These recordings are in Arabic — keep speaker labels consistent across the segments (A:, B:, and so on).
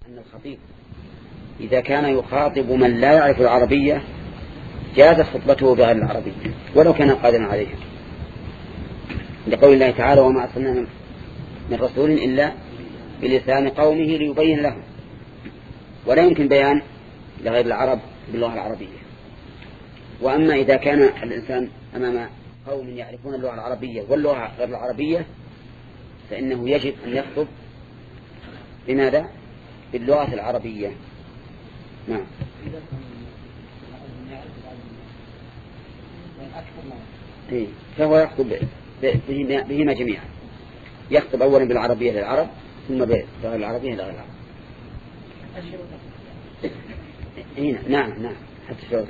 A: أن الخطيب إذا كان يخاطب من لا يعرف العربية جازت خطبته بغير العربية ولو كان قادرا عليها، لقول الله تعالى: وما أرسلنا من رسول إلا بلسان قومه ليبين لهم. ولا يمكن بيان لغير العرب باللغة العربية. وأما إذا كان الإنسان أمام قوم يعرفون اللغة العربية واللغة غير العربية فإنه يجب أن يخطب بماذا؟ باللغة العربية. نعم. فهو يخطب بهما جميعا، يخطب أولا بالعربية للعرب ثم بغير العربية لغير العرب. نعم حتى شعور.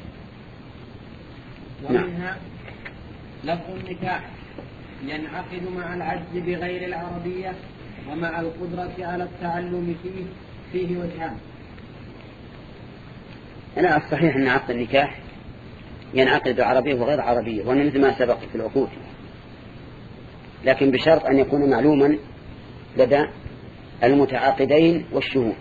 B: ومنها لفظ النكاح ينعقد مع العجز بغير العربية ومع القدرة على التعلم فيه وجهان.
A: أنا الصحيح أن عقد النكاح ينعقد بالعربية وغير عربية، وأنا مثل ما سبق في العقود، لكن بشرط أن يكون معلوما لدى المتعاقدين والشهود.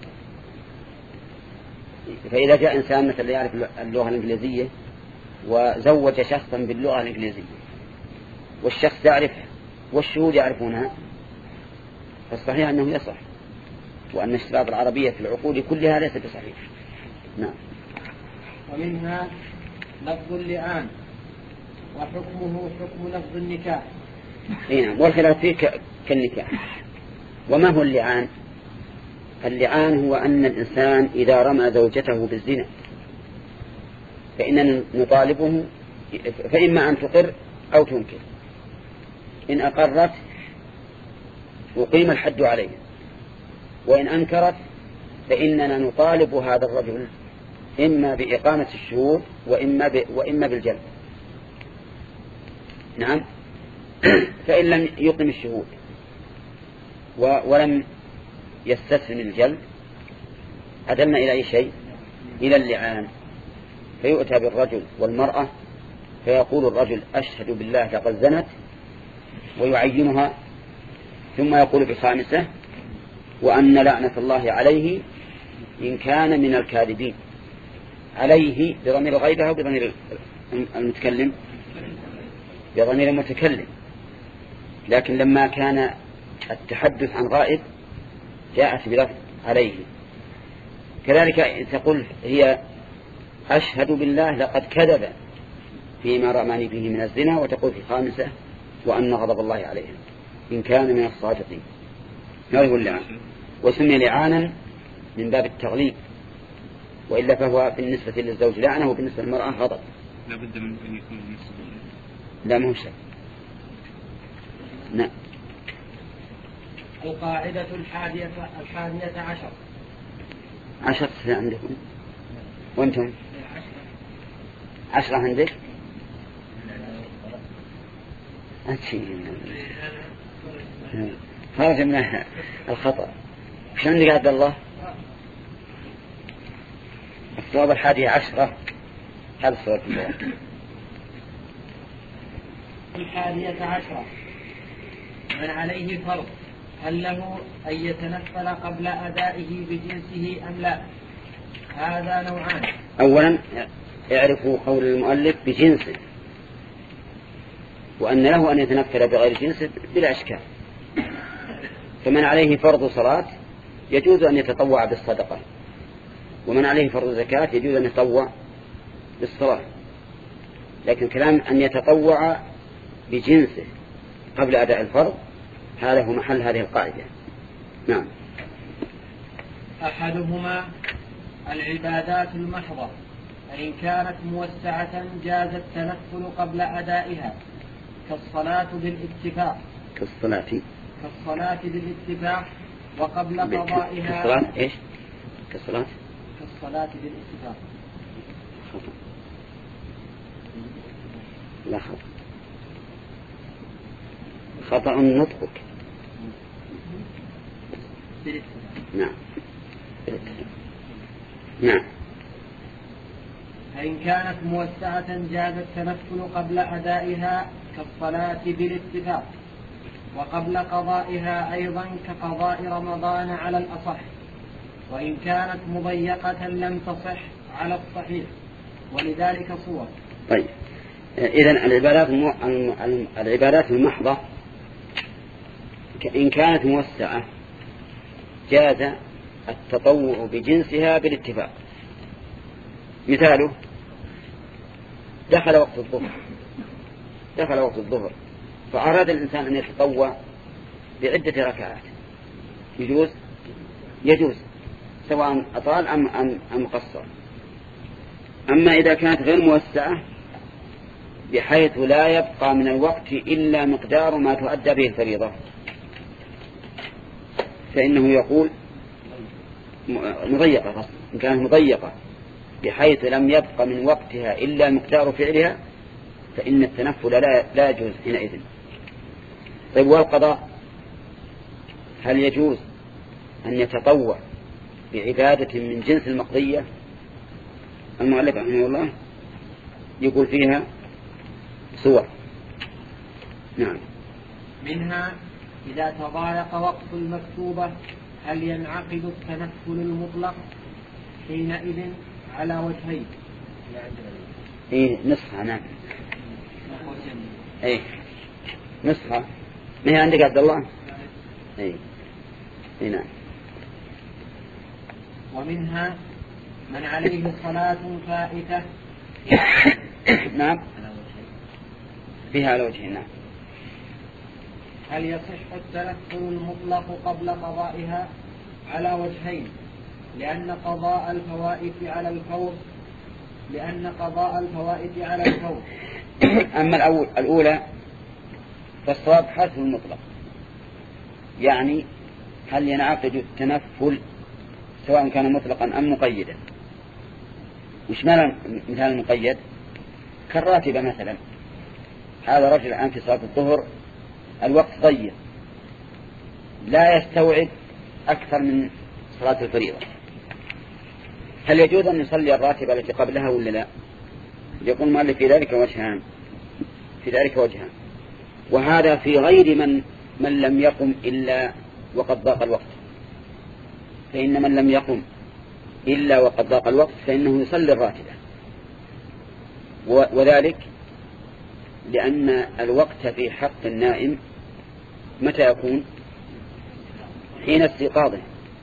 A: فإذا جاء إنسان مثل يعرف اللغة الإنجليزية وزوج شخصا باللغة الإنجليزية والشخص يعرف والشهود يعرفونها، فالصحيح أنه يصح، وأن اشتراط العربية في العقود كلها ليس بصحيح. نعم.
B: ومنها لفظ اللعان وحكمه حكم لفظ النكاح.
A: نعم. والخلاف فيه كالنكاح. وما هو اللعان؟ اللعان هو أن الإنسان إذا رمى زوجته بالزنا فإننا نطالبه، فإما أن تقر أو تنكر. إن أقرت أقيم الحد عليه، وإن أنكرت فإننا نطالب هذا الرجل إما بإقامة الشهود وإما بالجلد. نعم. فإن لم يقم الشهود ولم يستسلم الجلد أدلنا إلى أي شيء؟ إلى اللعان. فيؤتى بالرجل والمرأة فيقول الرجل: أشهد بالله لقد زنت، ويعينها، ثم يقول بخامسة: وأن لعنة الله عليه إن كان من الكاذبين. عليه بضمير الغيبة وبضمير المتكلم بضمير المتكلم، لكن لما كان التحدث عن غائب جاءت بلفظ عليه. كذلك تقول هي: أشهد بالله لقد كذب فيما رماني به من الزنا، وتقول في خامسة: وأن غضب الله عليه إن كان من الصادقين. هذا هو اللعان، وسمي لعانا من باب التغليب، وإلا فهو بالنسبة للزوج لعنه وبالنسبة للمرأة غضب.
C: لا بد من أن يكون بالنسبة
A: لا مو شيء. نعم.
B: القاعدة 11
A: عندكم وأنتم 10 عندك؟ خرج من الخطأ. وش عندك عبد الله؟ الصواب 11. هذا الصواب.
B: 11 من عليه فرض هل له أن يتنفل قبل أدائه بجنسه أم لا؟ هذا نوعان.
A: أولا اعرفوا قول المؤلف بجنسه، وأن له أن يتنفل بغير جنسه بلا إشكال. فمن عليه فرض صلاة يجوز أن يتطوع بالصدقة، ومن عليه فرض زكاة يجوز أن يتطوع بالصلاة. لكن كلام أن يتطوع بجنسه قبل أداء الفرض هذا هو محل هذه القاعدة. نعم.
B: أحدهما العبادات المحضة، فإن كانت موسعة جاز التنفل قبل أدائها كالصلاة بالاتفاق. كالصلاة بالاتفاق وقبل قضائها.
A: كالصلاة إيش؟ كالصلاة
B: بالاتفاق.
A: لا خطأ نطقك. نعم.
B: فإن كانت موسعة جاز التنفل قبل أدائها كالصلاة بالاتفاق وقبل قضائها أيضا كقضاء رمضان على الأصح. وإن كانت مضيقة لم تصح على الصحيح، ولذلك صور.
A: طيب، إذن العبادات المحضة إن كانت موسعة جاز التطوع بجنسها بالاتفاق. مثاله دخل وقت الظهر فأراد الإنسان أن يتطوع بعدة ركعات، يجوز سواء أطال أم قصر. أما إذا كانت غير موسعة بحيث لا يبقى من الوقت إلا مقدار ما تؤدى به الفريضة فإنه يقول مضيقة. إن كانت مضيقة بحيث لم يبقى من وقتها إلا مقدار فعلها فإن التنفل لا يجوز حينئذ. طيب، والقضاء هل يجوز أن يتطوع بعبادة من جنس المقضية؟ المؤلف رحمه الله يقول فيها صور. نعم.
B: منها إذا تضايق وقت المكتوبة هل ينعقد التنفل المطلق حينئذ على وجهين؟
A: نسخة. نعم. نسخة. ما هي عندك عبد الله؟ نعم.
B: ومنها من عليه صلاة فائتة.
A: نعم، فيها على وجهين. نعم.
B: هل يصح التنفل المطلق قبل قضائها؟ على وجهين، لأن قضاء الفوائد على الفور.
A: أما الأولى فالصواب حذف المطلق، يعني هل ينعقد التنفل سواء كان مطلقا أم مقيدا. مش مثال المقيد كالراتبة مثلا، هذا رجل الآن في صلاة الظهر الوقت ضيق لا يستوعب أكثر من صلاة الفريضة، هل يجوز أن يصلي الراتبة التي قبلها ولا لا؟ يقول المؤلف في ذلك وجهان، وهذا في غير من لم يقم إلا وقد ضاق الوقت. فإن من لم يقم إلا وقد ضاق الوقت فإنه يصلي الراتبة، وذلك لأن الوقت في حق النائم متى يكون؟ حين استيقاظه،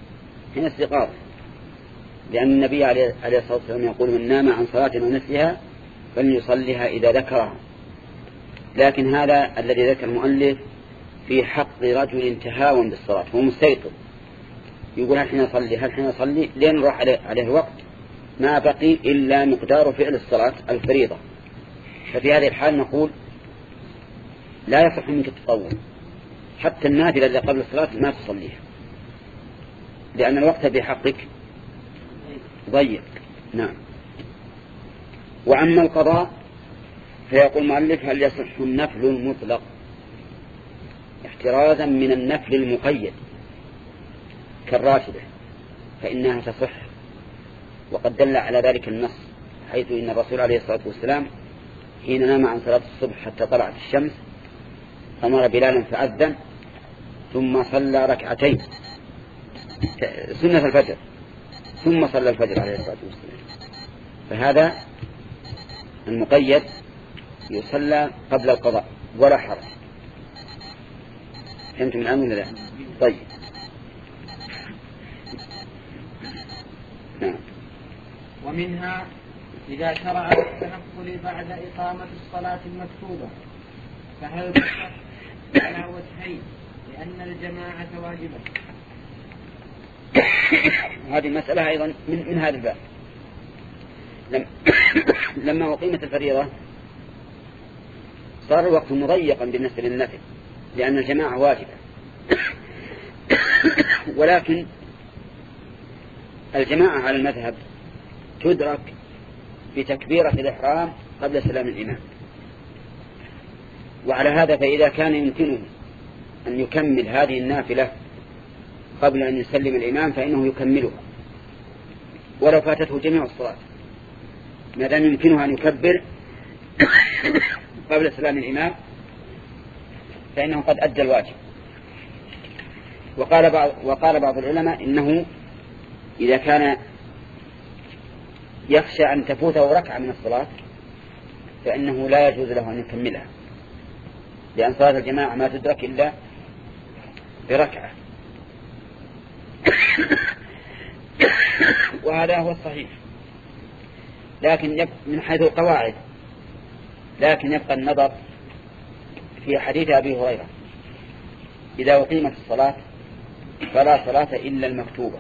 A: لأن النبي عليه الصلاة والسلام يقول من نام عن صلاة ونسيها فليصليها إذا ذكرها. لكن هذا الذي ذكر المؤلف في حق رجل تهاون بالصلاة، هو مستيقظ يقول هل حين يصلي لين راح عليه وقت ما بقي إلا مقدار فعل الصلاة الفريضة. ففي هذه الحال نقول لا يصح منك التطوع، حتى النافلة اللي قبل الصلاة ما تصليها، لأن الوقت بحقك ضيق. نعم. وأما القضاء فيقول المؤلف هل يصح النفل المطلق احترازا من النفل المقيد كالراتبة، فإنها تصح، وقد دل على ذلك النص، حيث إن الرسول عليه الصلاة والسلام حين نام عن صلاة الصبح حتى طلعت الشمس أمر بلالا فأذن ثم صلى ركعتين سنة الفجر ثم صلى الفجر عليه الصلاة والسلام. فهذا المقيد يصلى قبل القضاء ولا حرج. فهمتم الآن ولا لا؟ طيب. نعم.
B: ومنها إذا شرع التنفل بعد إقامة الصلاة المكتوبة فهل تصح على وجهين، لأن الجماعة واجبة.
A: هذه مسألة أيضا من هذا الباب. لما أقيمت الفريضة صار الوقت مضيقا بالنسبة للنفل لأن الجماعة واجبة، ولكن الجماعة على المذهب تدرك بتكبيرة الإحرام قبل سلام الإمام. وعلى هذا فإذا كان يمكنه أن يكمل هذه النافلة قبل أن يسلم الإمام فإنه يكملها ولو فاتته جميع الصلاة، ما دام يمكنه أن يكبر قبل سلام الإمام فإنه قد أدى الواجب. وقال بعض العلماء إنه إذا كان يخشى أن تفوته ركعة من الصلاة فإنه لا يجوز له أن يكملها، لأن صلاة الجماعة ما تدرك إلا بركعة. وهذا هو الصحيح، لكن من حيث القواعد، لكن يبقى النظر في حديث أبي هريرة: إذا أقيمت الصلاة فلا صلاة إلا المكتوبة.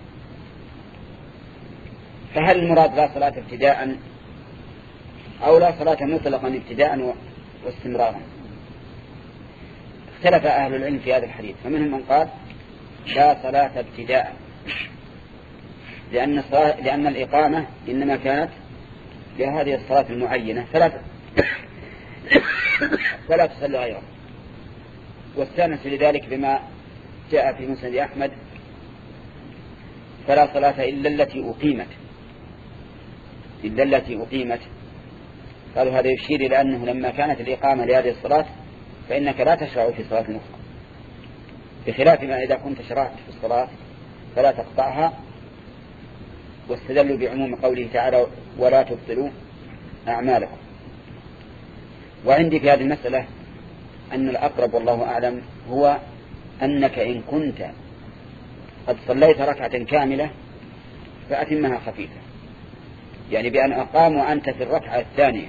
A: فهل المراد لا صلاة ابتداء أو لا صلاة مطلقا ابتداء واستمرارا؟ اختلف أهل العلم في هذا الحديث، فمنهم من قال لا صلاة ابتداء، لأن الإقامة إنما كانت لهذه الصلاة المعينة فلا تصلي غيرها. واستانس لذلك بما جاء في مسند أحمد: فلا صلاة إلا التي أقيمت. قالوا هذا يشير إلى أنه لما كانت الإقامة لهذه الصلاة فإنك لا تشرع في صلاة أخرى، بخلاف ما إذا كنت شرعت في الصلاة فلا تقطعها. واستدلوا بعموم قوله تعالى: ولا تبطلوا أعمالكم. وعندي في هذه المسألة أن الأقرب والله أعلم هو أنك إن كنت قد صليت ركعة كاملة فأتمها خفيفة، يعني بأن أقام وأنت في الركعة الثانية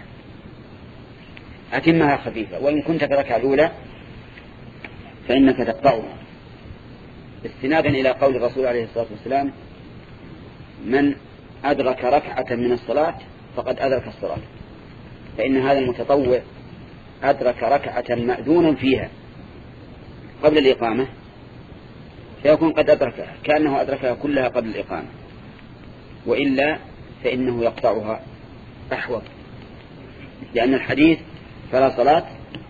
A: أتمها خفيفة، وإن كنت في الركعة الأولى فإنك تقطعها، استنادا إلى قول الرسول عليه الصلاة والسلام: من أدرك ركعة من الصلاة فقد أدرك الصلاة. فإن هذا المتطوع أدرك ركعة مأذونا فيها قبل الإقامة فيكون قد أدركها كأنه أدركها كلها قبل الإقامة، وإلا فإنه يقطعها أحوط، لأن الحديث فلا صلاة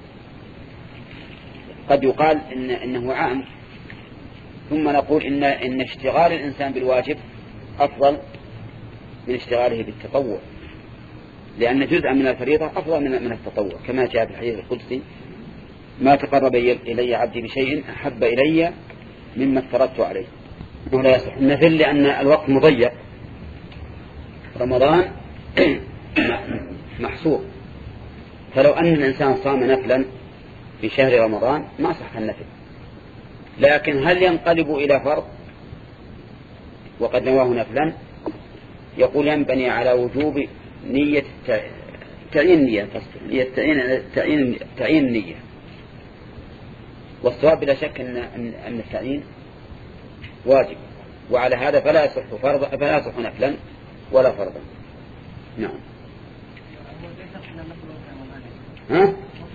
A: قد يقال إنه عام، ثم نقول إن اشتغال الإنسان بالواجب أفضل من اشتغاله بالتطوع، لأن جزءا من الفريضة أفضل من التطوع، كما جاء في الحديث القدسي: ما تقرب إلي عبدي بشيء أحب إلي مما افترضت عليه. ولا يصح النفل لأن الوقت مضيق، رمضان محصور، فلو أن الإنسان صام نفلا في شهر رمضان ما صح النفل. لكن هل ينقلب إلى فرض وقد نواه نفلا؟ يقول ينبني على وجوب نية تعيين النية، والصواب بلا شك أن التعيين واجب، وعلى هذا فلا يصح نفلا ولا فرضا. نعم. ها؟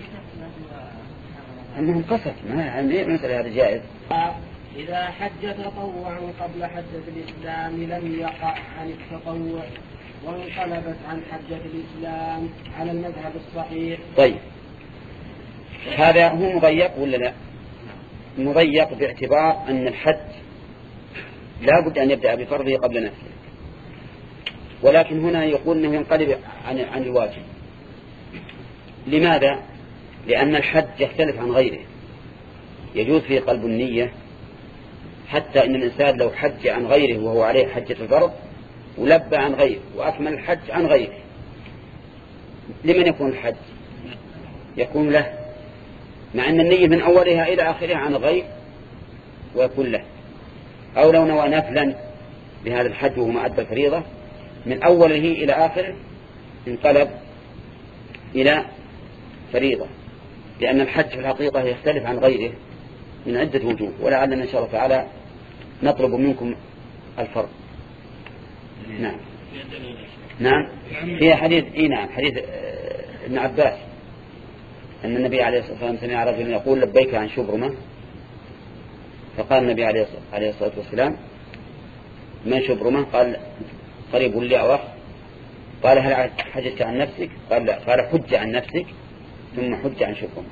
A: أنهم قصد ما يعني مسألة هذا جائز.
B: إذا حج تطوع قبل حجة الإسلام لم يقع عن التطوع وانقلبت عن حجة الإسلام على المذهب الصحيح.
A: طيب هذا هو مضيق ولا لا؟ مضيق باعتبار أن الحج لا بد أن يبدأ بفرضه قبل نفسه، ولكن هنا يقول أنه ينقلب عن الواجب. لماذا؟ لأن الحج يختلف عن غيره، يجوز فيه قلب النية، حتى إن الإنسان لو حج عن غيره وهو عليه حجة الفرض ولبى عن غيره وأكمل الحج عن غيره، لمن يكون الحج؟ يكون له، مع أن النية من أولها إلى آخرها عن الغير ويكون له. أو لو نوى نفلا بهذا الحج وهو ما أدى الفريضة من أوله إلى آخره انقلب إلى فريضة، لأن الحج في الحقيقة يختلف عن غيره من عدة وجوه، ولعلنا إن شاء الله تعالى نطلب منكم الفرق. نعم. نعم في حديث نعم حديث ابن عباس أن النبي عليه الصلاة والسلام سمع رجلا يقول لبيك عن شبرمة، فقال النبي عليه الصلاة والسلام: من شبرمة؟ قال: قريب لي أو أخ. قال: هل حجت عن نفسك؟ قال: لا. قال: حج عن نفسك ثم حج عن شبرمة.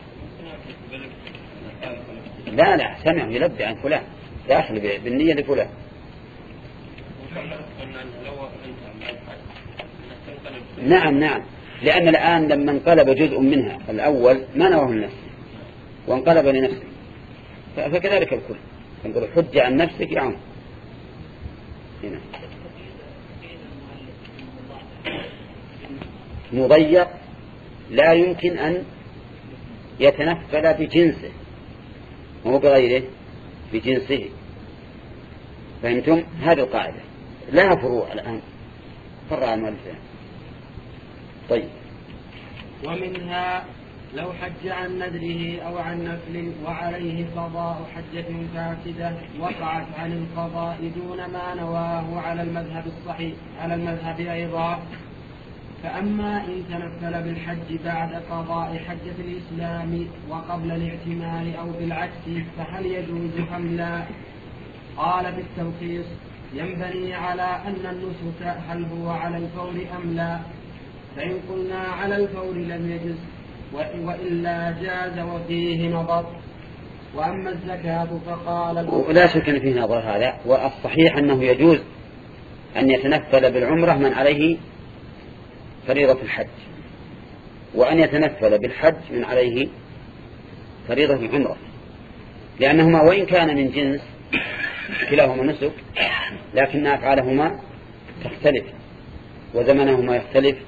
A: لا سمع يلبي عن فلان داخل بالنية لفلان. نعم لأن الآن لما انقلب جزء منها الأول ما نواه لنفسه وانقلب لنفسه، فكذلك الكل. نقول حج عن نفسك يا عم. هنا مضيق لا يمكن أن يتنفل بجنسه وهو بغيره بجنسه. فهمتم؟ هذه القاعدة لها فروع الآن فرع المؤلف. طيب.
B: ومنها لو حج عن نذره أو عن نفل وعليه قضاء حجة فاسدة وقعت عن القضاء دون ما نواه على المذهب الصحيح على المذهب أيضا. فأما إن تنفل بالحج بعد قضاء حجة الإسلام وقبل الاعتمار أو بالعكس فهل يجوز أم لا؟ قال في التلخيص: ينبني على أن النسك هل هو على الفور أم لا؟ فإن قلنا على الفور لم يجز، وإلا جاز وفيه نظر. وأما الزكاة فقال
A: لا شك أن فيه نظر هذا، والصحيح أنه يجوز أن يتنفل بالعمرة من عليه فريضة الحج، وأن يتنفل بالحج من عليه فريضة العمرة، لأنهما وإن كان من جنس كلاهما نسك لكن أفعالهما تختلف وزمنهما يختلف،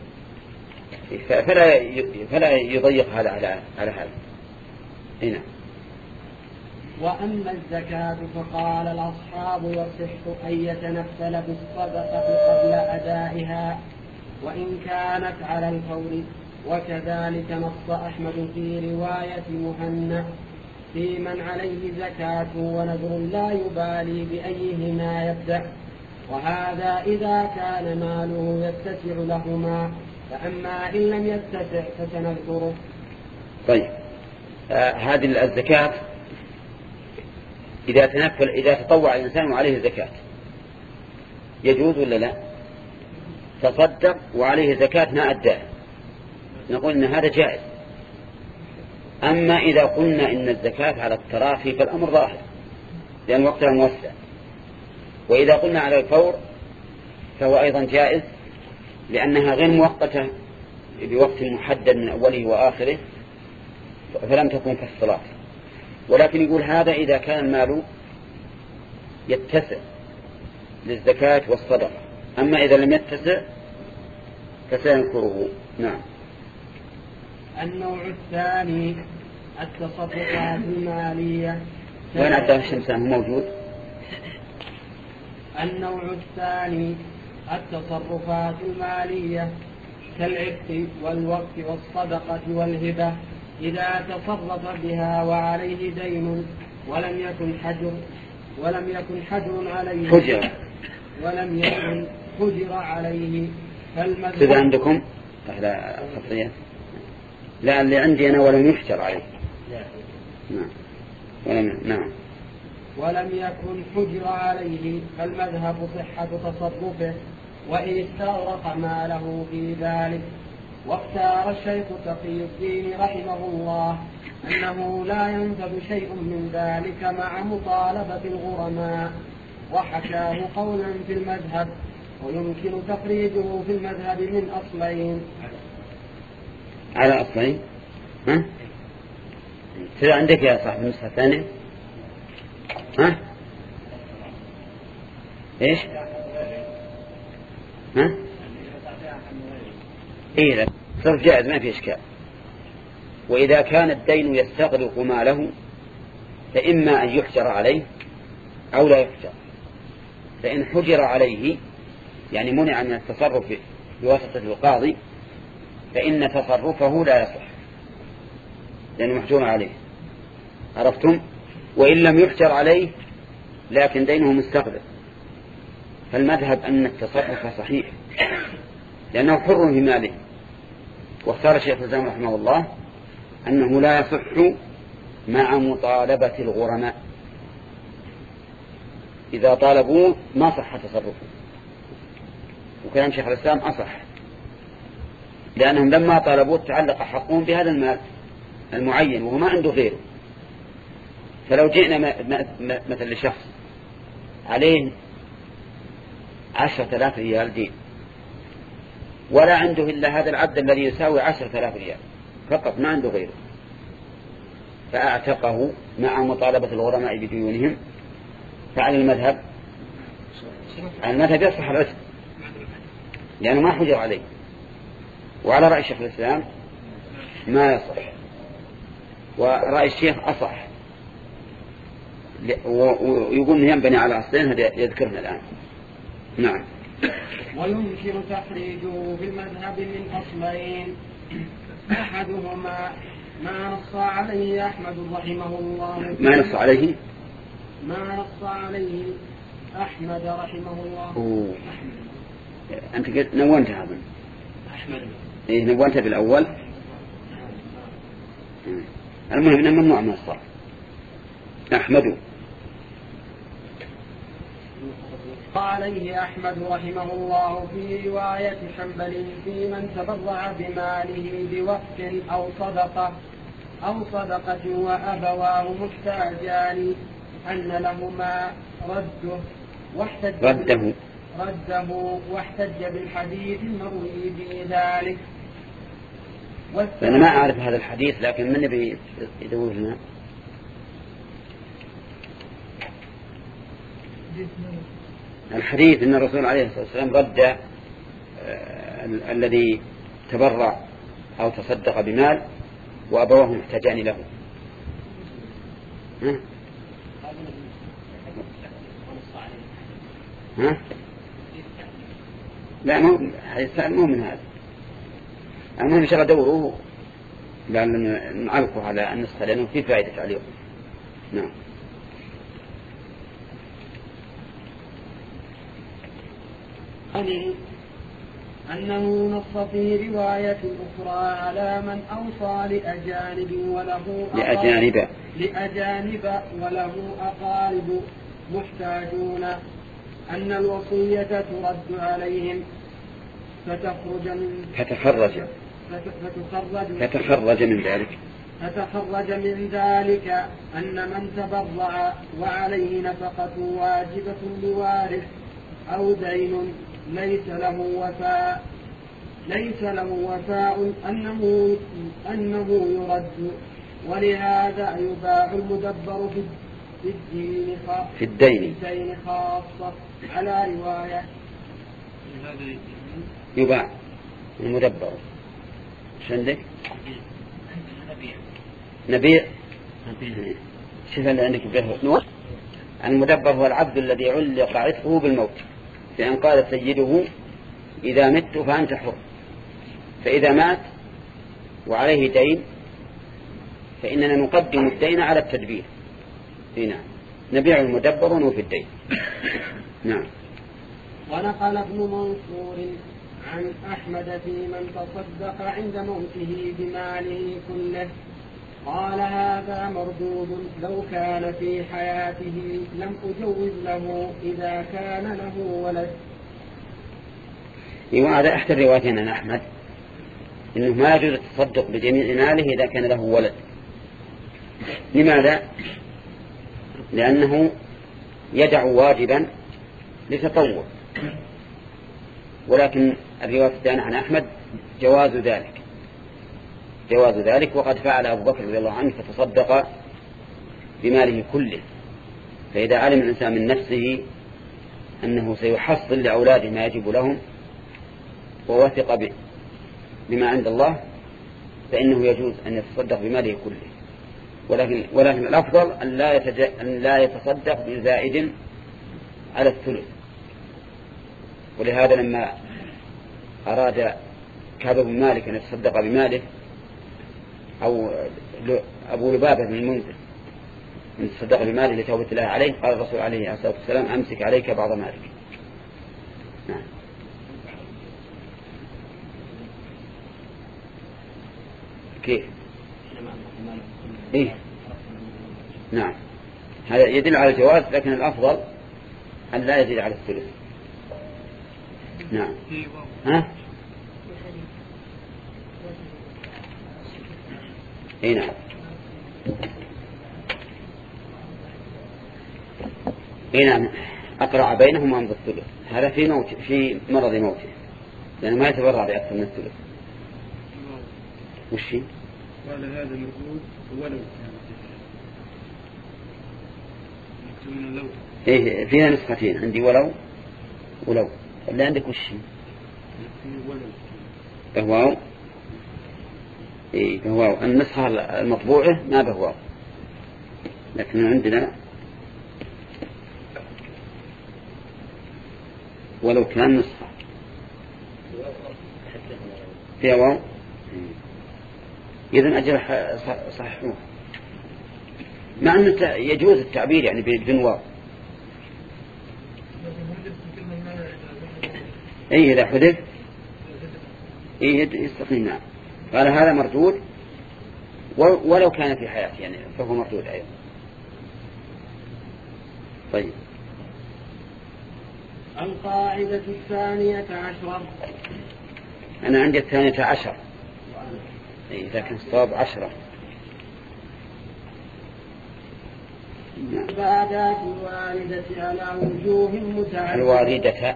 A: فلا يضيق هذا على هذا. هنا.
B: وأما الزكاة فقال الأصحاب يصح أن يتنفل بالصدقة قبل أدائها وإن كانت على الفور. وكذلك نص أحمد في رواية مهنا في من عليه زكاة ونذر لا يبالي بأيهما يبدأ، وهذا إذا كان ماله يتسع لهما، فأما إن لم يتسع فتنذره.
A: طيب. هذه الزكاة إذا تطوع الإنسان وعليه زكاة يجوز ولا لا؟ تصدق وعليه زكاة ما أداه، نقول إن هذا جائز. أما إذا قلنا إن الزكاة على التراخي فالأمر ظاهر لأن وقتها موسع، وإذا قلنا على الفور فهو أيضا جائز لأنها غير مؤقتة بوقت محدد من أوله وآخره فلم تكن كالصلاة. ولكن يقول هذا إذا كان المال يتسع للزكاة والصدقة، أما إذا لم يتسع فسينكره. نعم.
B: النوع الثاني التصرفات المالية.
A: وين عبد الشمسان هو موجود؟
B: النوع الثاني التصرفات المالية كالعتق والوقف والصدقة والهبة إذا تصرف بها وعليه دين ولم يكن حجر عليه حجر عليه
A: كذا عندكم أحلى خطية؟ لا اللي عندي أنا ولم يحجر عليه. نعم.
B: ولم يكن حجر عليه فالمذهب صحة تصرفه وإن استغرق ماله في ذلك. واختار الشيخ تقي الدين رحمه الله أنه لا ينفذ شيء من ذلك مع مطالبة الغرماء، وحكاه قولا في المذهب ويمكن تخريجه في المذهب من أصلين.
A: على أصلين؟ ها؟ كذا عندك يا صاحب النسخة الثانية؟ ها؟ إيش؟ ها؟ إيه لا صرف جائز ما في إشكال. وإذا كان الدين يستغرق ماله فإما أن يحجر عليه أو لا يحجر. فإن حجر عليه يعني منع من التصرف بواسطة القاضي فإن تصرفه لا يصح لأنه محجور عليه. عرفتم؟ وإن لم يحجر عليه لكن دينه مستغرق فالمذهب أن التصرف صحيح لأنه حر في ماله. واختار الشيخ الإسلام رحمه الله أنه لا يصح مع مطالبة الغرماء، إذا طالبوه ما صح تصرفه. وكلام شيخ الإسلام أصح لأنهم لما طالبوه تعلق حقهم بهذا المال المعين وهو ما عنده غيره. فلو جئنا مثل لشخص عليه 10,000 ريال دين ولا عنده إلا هذا العبد الذي يساوي 10,000 ريال فقط ما عنده غيره، فأعتقه مع مطالبة الغرماء بديونهم، فعلى المذهب المذهب يصح العتق لأنه ما حجر عليه، وعلى رأي شيخ الإسلام ما يصح، ورأي الشيخ أصح، ويقول ينبني على أصلين هذا يذكرنا الآن. نعم.
B: ويمكن تخريجه في المذهب من أصلين، أحدهما ما نص عليه أحمد رحمه الله.
A: ما نص عليه
B: أحمد رحمه الله.
A: أنت قلت نونت هذا
B: أحمد.
A: إيه نونت بالأول. المهم إنه ممنوع من الصرف. أحمد.
B: عليه أحمد رحمه الله في رواية حنبل في من تبرع بماله بوقت أو صدقة وأبواه محتاجان أن لهما رده واحتج بالحديث المروي بذلك.
A: أنا ما أعرف هذا الحديث، لكن من نبي يدور لنا؟ الحديث أن الرسول عليه الصلاة والسلام رد الذي تبرع أو تصدق بمال وأبواه محتاجان له. ها؟ لا مو من هذا. المهم إن شاء الله دوروه لأننا نعرفه على النسخة لأنه في فائدة عليهم. نعم.
B: أنه نص في رواية أخرى على من أوصى لأجانب وله أقارب محتاجون أن الوصية ترد عليهم
A: فتخرج
B: من ذلك أن من تبرع وعليه نفقة واجبة لوارث أو دين ليس له وفاء أنه يرد، ولهذا يباع المدبر في الدين خاصة على رواية.
A: يباع المدبر عندك نبيع شوف اللي عندك به. المدبر هو العبد الذي علق عتقه بالموت، فإن قال سيده إذا مت فأنت حر، فإذا مات وعليه دين فإننا نقدم الدين على التدبير. هنا نبيع المدبر ونوفي الدين. نعم.
B: ونقل ابن منصور عن أحمد في من تصدق عند موته بماله كله قال هذا مردود، لو كان في حياته لم أجوز له إذا كان له ولد.
A: وهذا أحد الروايتين عن أحمد إنه ما يجوز التصدق بجميع ماله إذا كان له ولد. لماذا؟ لأنه يدع واجبا لتطوع، ولكن الرواية الثانية عن أحمد جواز ذلك، وقد فعل أبو بكر رضي الله عنه فتصدق بماله كله. فإذا علم الإنسان من نفسه أنه سيحصل لأولاده ما يجب لهم ووثق بما عند الله فإنه يجوز أن يتصدق بماله كله، ولكن الأفضل أن لا يتصدق بزائد على الثلث. ولهذا لما أراد كعب بن مالك أن يتصدق بماله أو أبو لبابة بن المنذر أن يتصدق بماله لتوبة الله عليه، قال الرسول عليه الصلاة والسلام أمسك عليك بعض مالك. نعم. كيف؟ إيه؟ نعم، هذا يدل على الجواز، لكن الأفضل أن لا يزيد على الثلث. نعم. ها؟ اي نعم. اي نعم، أقرع بينهم وأمضى الثلث. هذا في مرض موته، لأنه ما يتبرع بأكثر من الثلث. وش
C: قال هذا مردود ولو كان
A: إيه فيها نسختين عندي، ولو ولو اللي عندك وش بهواو؟ إيه بهواو. النسخة المطبوعة ما بهواو، لكن عندنا ولو كان نسخة فيها واو. إذن أجل صححوه، مع أن يجوز التعبير يعني بدون واو. أي إذا حدث يستقيم. نعم قال هذا مردود ولو كان في حياة يعني فهو مردود أيضا. طيب
B: القاعدة 12.
A: أنا عندي 12 لكن الصواب 10.
B: العبادات الواردة على وجوه متعددة.
A: الواردة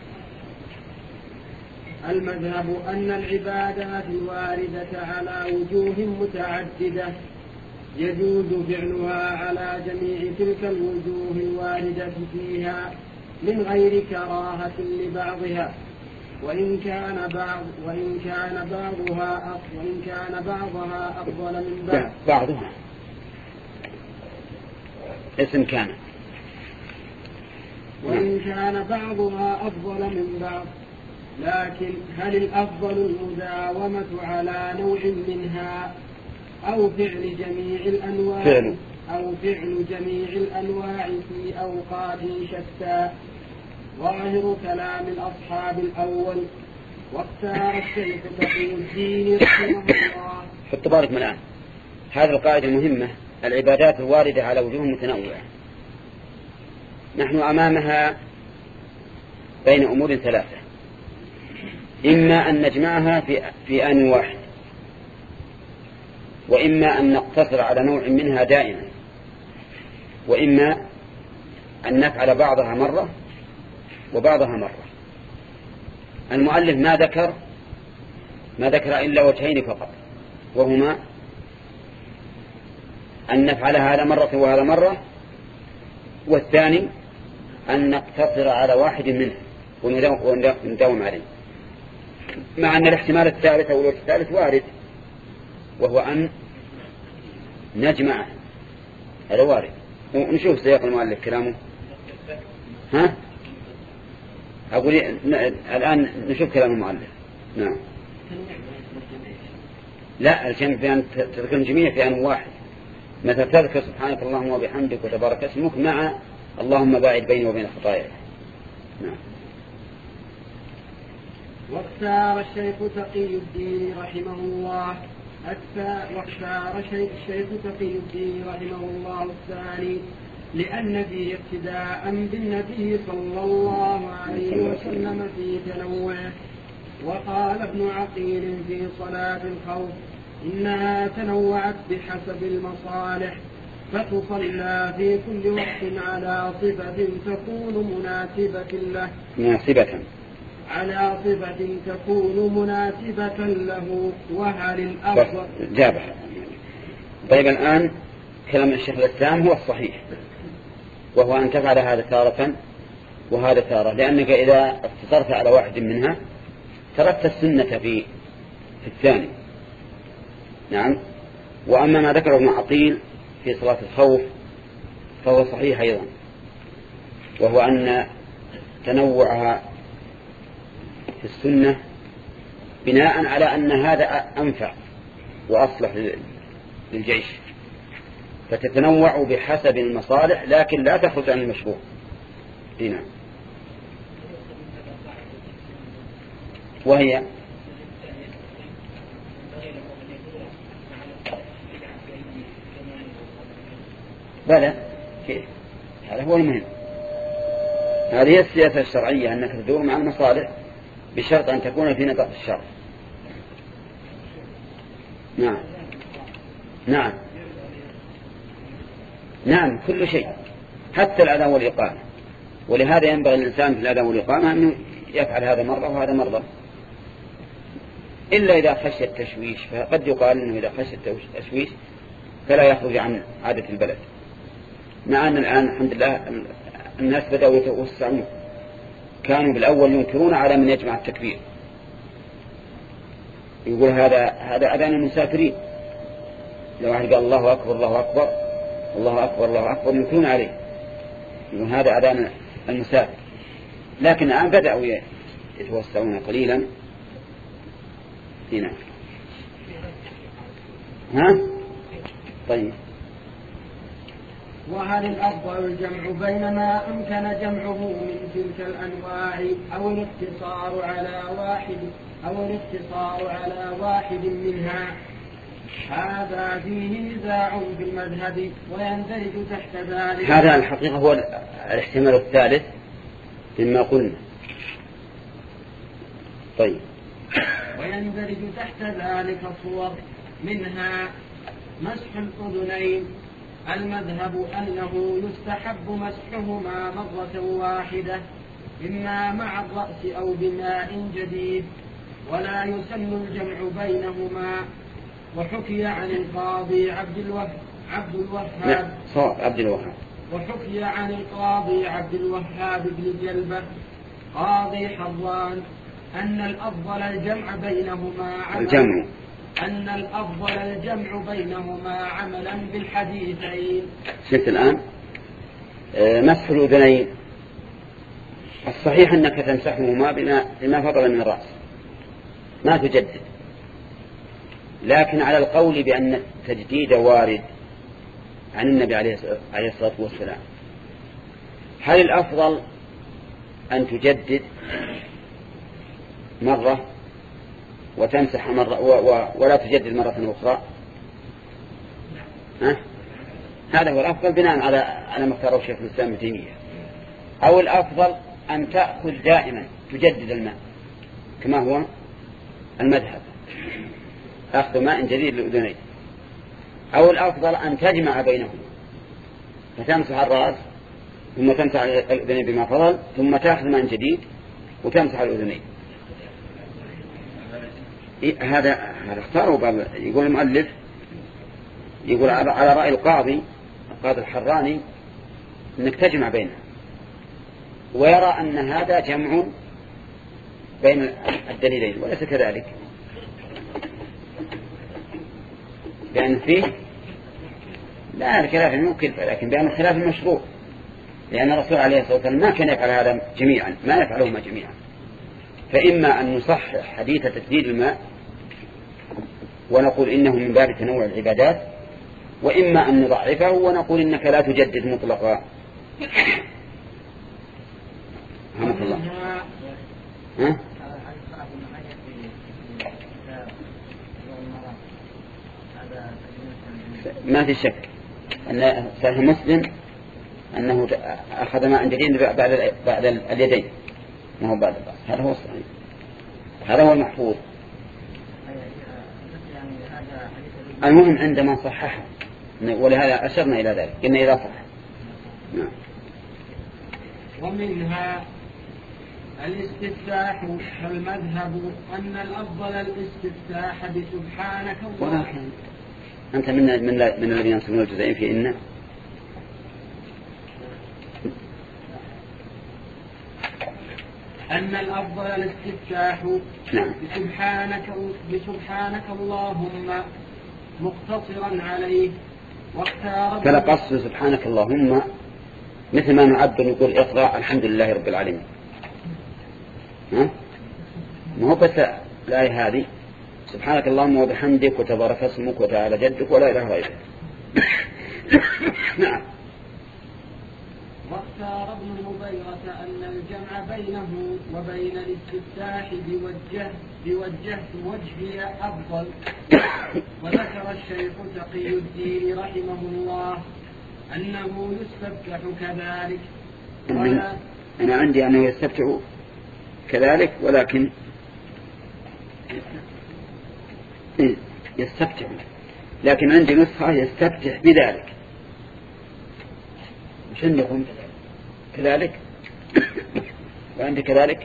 B: المذهب أن العبادات الواردة على وجوه متعددة يجوز فعلها على جميع تلك الوجوه الواردة فيها من غير كراهة لبعضها، وإن كان بعضها أفضل من بعض.
A: بعضها اسم كان.
B: وإن كان بعضها أفضل من بعض، لكن هل الأفضل المداومة على نوع منها أو فعل جميع الأنواع في أوقات شتى؟ ظاهر كلام الأصحاب الأول. واختار الشيخ تقي الدين رحمه الله.
A: حط بالك من الآن هذه القاعدة المهمة، العبادات الواردة على وجوه متنوعة. نحن أمامها بين أمور 3، إما أن نجمعها في آن واحد، وإما أن نقتصر على نوع منها دائما، وإما أن نفعل بعضها مرة وبعضها مرة. المؤلف ما ذكر إلا وجهين فقط، وهما أن نفعل هذا مرة وهذا مرة، والثاني أن نقتصر على واحد منه ونداوم عليه، مع أن الاحتمال الثالث أو الوجه الثالث وارد، وهو أن نجمع. هذا وارد. ونشوف سياق المؤلف كلامه. ها أقول الآن نشوف كلام المؤلف. نعم. لا الجمع في أن تذكر الجميع في آن واحد، مثل تذكر سبحانك اللهم وبحمدك وتبارك اسمك مع اللهم باعد بيني وبين خطاياي. نعم.
B: واختار الشيخ تقي الدين رحمه الله الثاني لأن فيه اقتداء بالنبي صلى الله عليه وسلم في تنوعه. وقال ابن عقيل في صلاة الخوف إنها تنوعت بحسب المصالح، فتصلى في كل وقت على صفة تكون مناسبة له له. وهل الأفضل
A: جابها. طيب الآن كلام الشيخ الإسلام هو الصحيح، وهو أن تفعل هذا تارة وهذا تارة، لأنك إذا اقتصرت على واحد منها تركت السنة في الثاني. نعم. وأما ما ذكره ابن عقيل في صلاة الخوف فهو صحيح أيضا، وهو أن تنوعها في السنة بناء على أن هذا أنفع وأصلح للجيش، فتتنوع بحسب المصالح لكن لا تخرج عن المشروع. هنا وهي بلى كيف؟ هذا هو المهم. هذه السياسة الشرعية أنك تدور مع المصالح بشرط أن تكون في نطاق الشرع. نعم كل شيء حتى الأذان والإقامة. ولهذا ينبغي الإنسان في الأذان والإقامة أنه يفعل هذا مرة وهذا مرة، إلا إذا خشي التشويش، فقد يقال أنه إذا خشي التشويش فلا يخرج عن عادة البلد، مع أن الآن الحمد لله الناس بدأوا يتوسعون كانوا بالأول ينكرون على من يجمع التكبير، يقول هذا أذان المسافرين. لو واحد قال الله أكبر الله أكبر الله أكبر الله أكبر ينكرون عليه، يقول هذا أذان المسافر. لكن الآن بدأوا يتوسعون قليلا. هنا ها طيب.
B: وهل الأفضل الجمع بين ما أمكن جمعه من تلك الأنواع أو الاقتصار على واحد منها؟ هذا فيه نزاع في المذهب ويندرج تحت ذلك.
A: هذا الحقيقة هو الاحتمال الثالث مما قلنا. طيب.
B: ويندرج تحت ذلك صور، منها مسح الأذنين. المذهب أنه يستحب مسحهما مرة واحدة إما مع الرأس أو بماء جديد، ولا يسن الجمع بينهما. وحكي عن القاضي عبد الوهاب وحكي عن القاضي عبد الوهاب بن جلبة قاضي حران أن الأفضل الجمع بينهما عملا بالحديثين.
A: شفت الآن مسح الأذنين، الصحيح أنك تمسحهما بما فضل من الرأس، ما تجدد. لكن على القول بأن التجديد وارد عن النبي عليه الصلاة والسلام، هل الأفضل أن تجدد مرة وتمسح مرة ولا تجدد مرة أخرى؟ هذا هو الأفضل بناء على ما اختاره الشيخ الإسلام ابن تيمية. أو الأفضل أن تأخذ دائما تجدد الماء كما هو المذهب، أخذ ماء جديد للأذنين. أو الأفضل أن تجمع بينهما، فتمسح الرأس ثم تمسح الأذنين بما فضل، ثم تأخذ ماء جديد وتمسح الأذنين. هذا اختاره. يقول المؤلف، يقول على رأي القاضي الحراني أنك تجمع بينها، ويرى أن هذا جمع بين الدليلين، وليس كذلك، لأن فيه لا الخلاف ممكن، لكن بأن الخلاف مشروع، لأن الرسول عليه الصلاة والسلام ما كان يفعل هذا جميعا، ما يفعلهما جميعا. فإما أن نصحح حديث تجديد الماء ونقول إنه من باب تنوع العبادات، وإما أن نضعفه ونقول إنك لا تجدد مطلقا. رحمة الله. ما في شك أن صحيح مسلم أنه أخذ ماء جديد بعد اليدين، ما هو بعد الرأس. هذا هو الصحيح، هذا هو المحفوظ. المهم عندما صححه، ولهذا أشرنا إلى ذلك إن إذا صح. نعم.
B: ومنها الاستفتاح، فالمذهب أن الأفضل الاستفتاح بسبحانك الله.
A: أنت من الذين ينصبون الجزئين في إن
B: الأفضل الاستفتاح
A: نعم.
B: بسبحانك اللهم مقتصرا عليه. واختار
A: فلا قصد سبحانك اللهم مثل ما نعبر نقول اقرأ الحمد لله رب العالمين، ما هو بس الآية هذه سبحانك اللهم وبحمدك وتبارك اسمك وتعالى جدك ولا إله غيرك. نعم.
B: واختار ابن المبيرة أن الجمع بينه وبين الاستفتاح بوجه أفضل. وذكر الشيخ تقي الدين رحمه الله أنه يستفتح كذلك.
A: أنا عندي أنه يستفتح كذلك، ولكن يستفتح، لكن عندي نسخة يستفتح بذلك. مش عندكم كذلك؟ وعندي كذلك.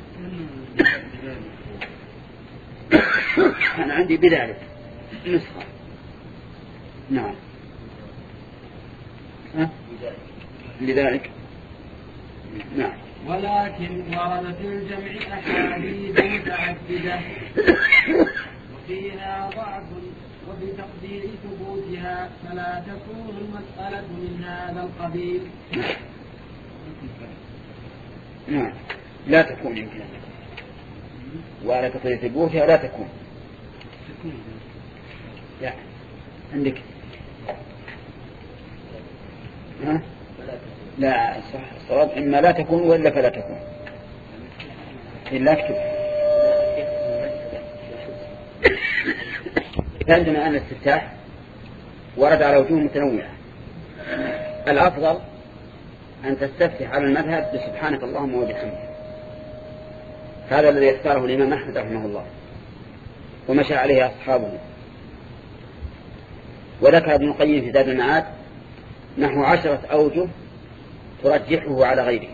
A: أنا عندي بذلك نسخة. نعم. لذلك. نعم.
B: ولكن ورد في الجمع أحاديث متعددة وفيها ضعف، وبتقدير ثبوتها فلا تكون المسألة من هذا القبيل.
A: نعم لا تكون يمكن، وعلى تقدير ثبوتها لا تكون. لا عندك ها؟ لا الصواب إما لا تكون وإلا فلا تكون. إلا اكتب. عندنا أن الاستفتاح ورد على وجوه متنوعة. الأفضل أن تستفتح على المذهب بسبحانك اللهم وبحمدك، هذا الذي يختاره الإمام أحمد رحمه الله ومشى عليه أصحابه. وذكر ابن القيم في زاد المعاد نحو 10 أوجه ترجحه على غيره،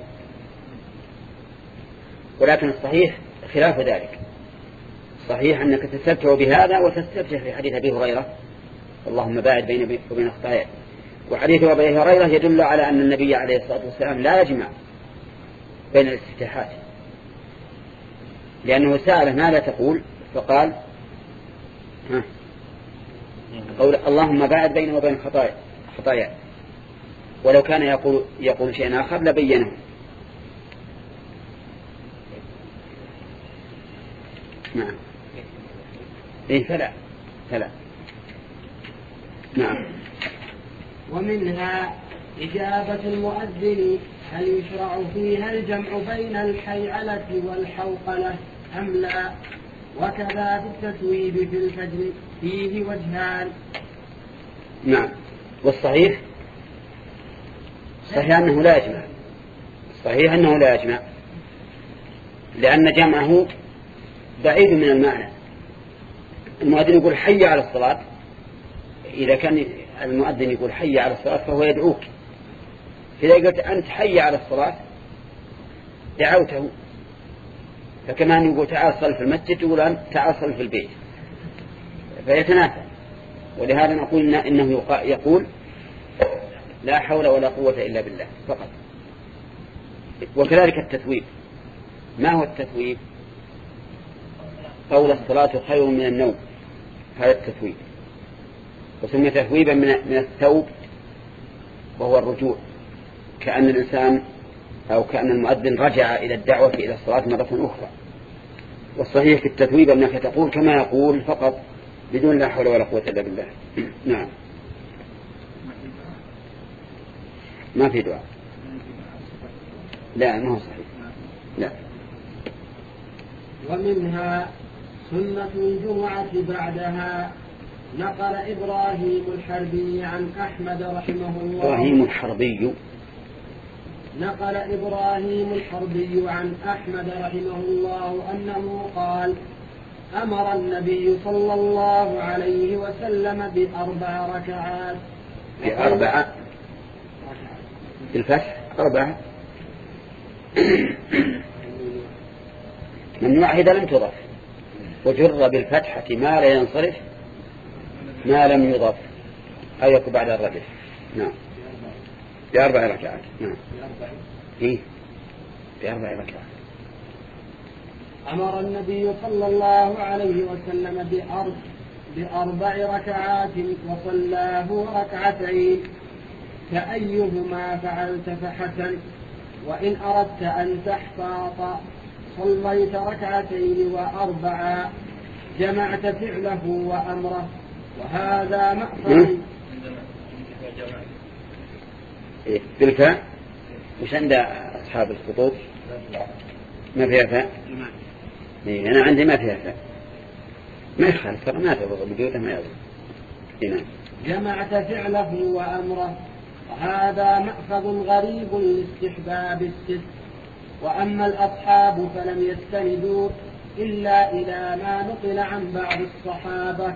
A: ولكن الصحيح خلاف ذلك. صحيح أنك تستفتح بهذا وتستفتح في حديث أبي هريرة اللهم باعد بيني وبين خطاياي. وحديث أبي هريرة يدل على أن النبي عليه الصلاة والسلام لا يجمع بين الاستفتاحات، لأنه سأله ماذا تقول فقال قول اللهم باعد بيني وبين خطاياي، ولو كان يقول شيئا آخر لبينه. نعم إيه فلا نعم.
B: ومنها إجابة المؤذن هل يشرع فيها الجمع بين الحيعلة والحوقلة أم لا، وكذا في التثويب في الفجر فيه وجهان.
A: نعم والصحيح أنه لا يجمع. صحيح أنه لا يجمع لأن جمعه بعيد من المعنى. المؤذن يقول حي على الصلاة، إذا كان المؤذن يقول حي على الصلاة فهو يدعوك، إذا قلت أنت حي على الصلاة دعوته. فكمان يقول تعال صل في المسجد يقول أنت تعال صل في البيت، فيتنافى. ولهذا نقول إنه يقول لا حول ولا قوة إلا بالله فقط. وكذلك التثويب. ما هو التثويب؟ قول الصلاة خير من النوم، هذا التثويب. وسمي تثويبا من الثوب، وهو الرجوع، كأن الإنسان أو كأن المؤذن رجع إلى الدعوة إلى الصلاة مرة أخرى. والصحيح في التثويب أنك تقول كما يقول فقط بدون لا حول ولا قوة إلا بالله. نعم ما في دعاء. لا ما هو صحيح. لا.
B: ومنها سنة الجمعة بعدها. نقل إبراهيم الحربي عن أحمد رحمه الله.
A: إبراهيم الحربي
B: نقل إبراهيم الحربي عن أحمد رحمه الله أنه قال أمر النبي صلى الله عليه وسلم ب4 ركعات.
A: ب4 الفتح 4 ممنوع إذا لم تضف، وجر بالفتحة ما لا ينصرف ما لم يضف أو يكون بعد الرجل. نعم ب4 ركعات. نعم إيه ب4 ركعات.
B: أمر النبي صلى الله عليه وسلم ب4 ركعات وصلاه 2 فأيهما فعلت فحسن، وإن أردت أن تحتاط صليت 2 و4 جمعت فعله وأمره، وهذا مأخذ
A: بالفاء. وش عند أصحاب الخطوط ما فيها فاء؟ إيه أنا عندي ما فيها فاء. ما يخالف ترى ما تضغط بجوده ما يضغط.
B: جمعت فعله وأمره، وهذا مأخذ غريب لاستحباب الست. وأما الأصحاب فلم يستندوا إلا إلى ما نقل عن بعض الصحابة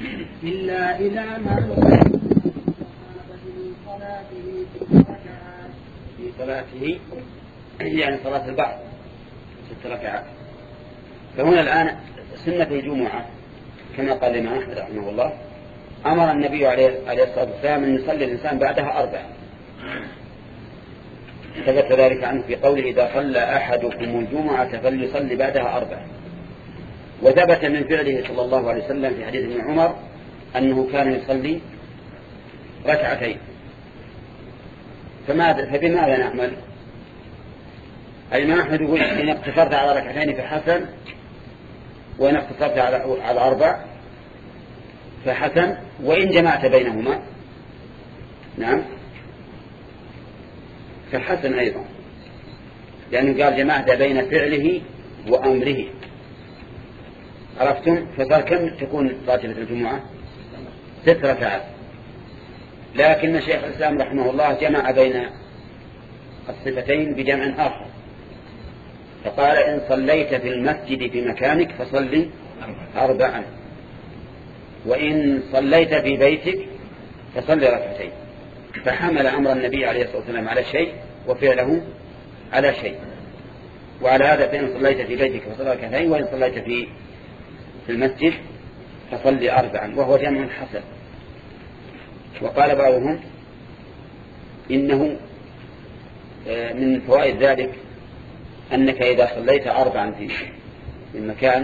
B: من صلاته
A: في صلاته يعني صلاة البعض 6 ركعات. فهنا الآن سنة الجمعة كما قال الإمام أحمد رحمه الله أمر النبي عليه الصلاة والسلام أن يصلي الإنسان بعدها 4. ثبت ذلك عنه في قوله إذا صلى أحدكم الجمعة فليصلي بعدها 4. وثبت من فعله صلى الله عليه وسلم في حديث ابن عمر أنه كان يصلي 2 فبماذا نعمل؟ الإمام أحمد يقول إن اقتصرت على 2 فحسن، وإن اقتصرت على 4 فحسن، وإن جمعت بينهما نعم فحسن أيضا، لأنه قال جمعت بين فعله وأمره. عرفتم؟ فصار كم تكون راتبة الجمعة؟ 6 ركعات. لكن شيخ الإسلام رحمه الله جمع بين الصفتين بجمع آخر، فقال إن صليت في المسجد في مكانك فصلي 4، وإن صليت في بيتك فصلي 2. فحمل أمر النبي عليه الصلاة والسلام على شيء وفعله على شيء. وعلى هذا فإن صليت في بيتك فصلي 2، وإن صليت في المسجد فصلي 4، وهو جمع حسن. وقال بعضهم إنه من فوائد ذلك أنك إذا صليت 4 في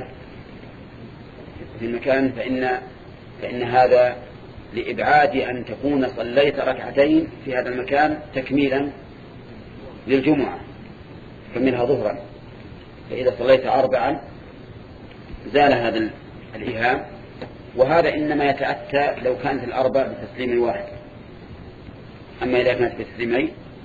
A: المكان فإن هذا لإبعاد أن تكون صليت 2 في هذا المكان تكميلا للجمعة كملها ظهرا. فإذا صليت 4 زال هذا الإيهام. وهذا إنما يتأتى لو كانت 4 بتسليم واحد، أما إذا كانت بتسليمين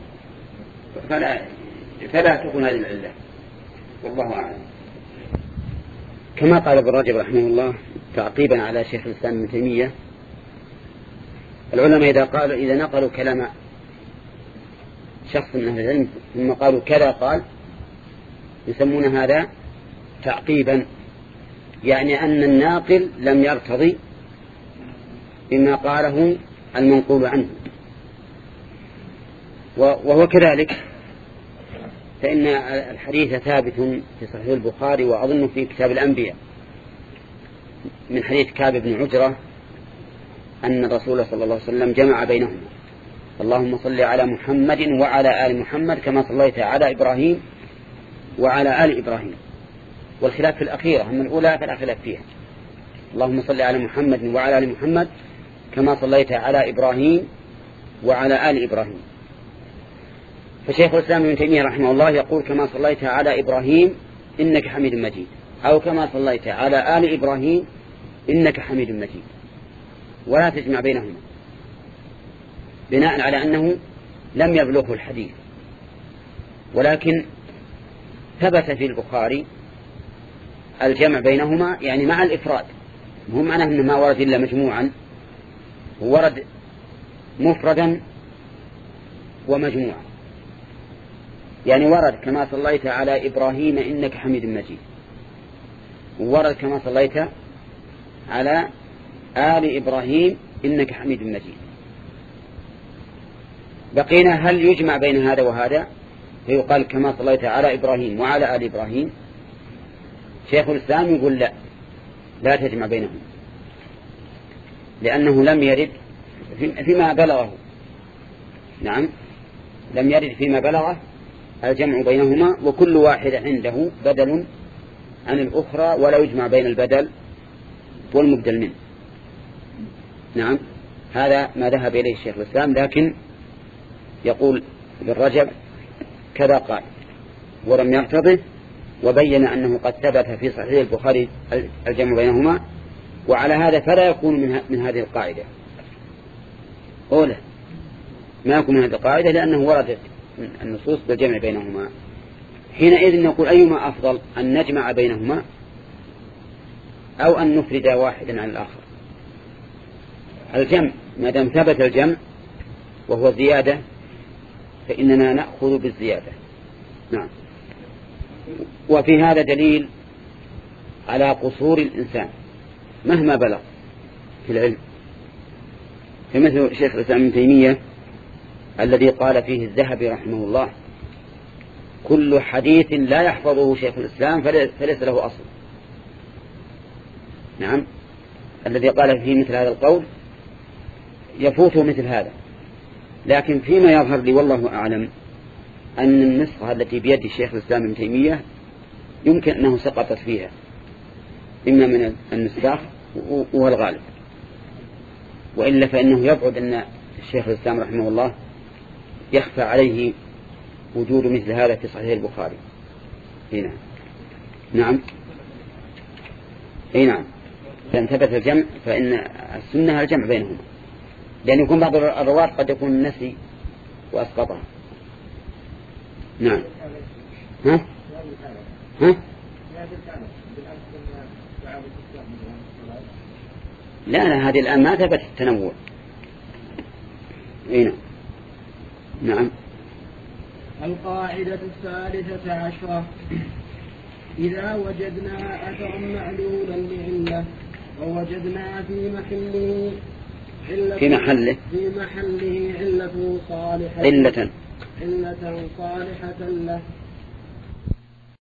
A: فلا تكون هذه العلة، والله أعلم. كما قال ابن رجب رحمه الله تعقيبا على شيخ الإسلام ابن تيمية، العلماء إذا نقلوا كلام شخص من أهل العلم ثم قالوا كذا قال، يسمون هذا تعقيبا، يعني أن الناقل لم يرتضي بما قاله المنقول عنه. وهو كذلك، فإن الحديث ثابت في صحيح البخاري وأظن في كتاب الأنبياء من حديث كعب بن عجرة أن الرسول صلى الله عليه وسلم جمع بينهما: اللهم صل على محمد وعلى آل محمد كما صليت على إبراهيم وعلى آل إبراهيم. والخلاف في الأخيرة، أما الأولى فلا خلاف فيها. اللهم صل على محمد وعلى آل محمد كما صليت على إبراهيم وعلى آل إبراهيم. فشيخ الإسلام ابن تيمية رحمه الله يقول كما صليت على إبراهيم إنك حميد مجيد، أو كما صليت على آل إبراهيم إنك حميد مجيد، ولا تجمع بينهما، بناء على أنه لم يبلغه الحديث. ولكن ثبت في البخاري الجمع بينهما، يعني مع الإفراد، مو معناه أنه ما ورد إلا مجموعا، ورد مفردا ومجموعا. يعني ورد كما صليت على إبراهيم إنك حميد مجيد، وورد كما صليت على آل إبراهيم إنك حميد مجيد. بقينا هل يجمع بين هذا وهذا؟ فيقال كما صليت على إبراهيم وعلى آل إبراهيم. شيخ الإسلام يقول لا تجمع بينهم، لأنه لم يرد فيما بلغه، نعم لم يرد فيما بلغه الجمع بينهما، وكل واحد عنده بدل عن الأخرى ولا يجمع بين البدل والمبدل منه. نعم هذا ما ذهب إليه الشيخ الإسلام، لكن يقول ابن رجب كذا قال ولم يرتضه، وبين أنه قد ثبت في صحيح البخاري الجمع بينهما، وعلى هذا فلا يكون من هذه القاعدة أولا، ما يكون من هذه القاعدة لأنه وردت النصوص بالجمع بينهما. حينئذ نقول أيما أفضل، أن نجمع بينهما أو أن نفرد واحدا عن الآخر؟ الجمع ما دام ثبت الجمع وهو زيادة فإننا نأخذ بالزيادة. نعم. وفي هذا دليل على قصور الإنسان مهما بلغ في العلم، فمثل شيخ الإسلام ابن تيمية الذي قال فيه الذهبي رحمه الله: كل حديث لا يحفظه شيخ الإسلام فليس له أصل. نعم الذي قال فيه مثل هذا القول يفوته مثل هذا. لكن فيما يظهر لي والله أعلم أن النسخة التي بيد الشيخ الإسلام ابن تيمية يمكن أنه سقطت فيها إما من النساخ وهو الغالب، وإلا فإنه يبعد أن الشيخ الإسلام رحمه الله يخفى عليه وجود مثل هذا في صحيح البخاري. هنا نعم نعم، لأن ثبت الجمع فإن السنة الجمع بينهما، لأن يكون بعض الرواة قد يكون نسي وأسقطها. نعم. ها لا هذه الآن ما ثبت التنوع. نعم.
B: القاعدة 13 إذا وجدنا أثرا معلولا لعلة ووجدنا في محله علة صالحة له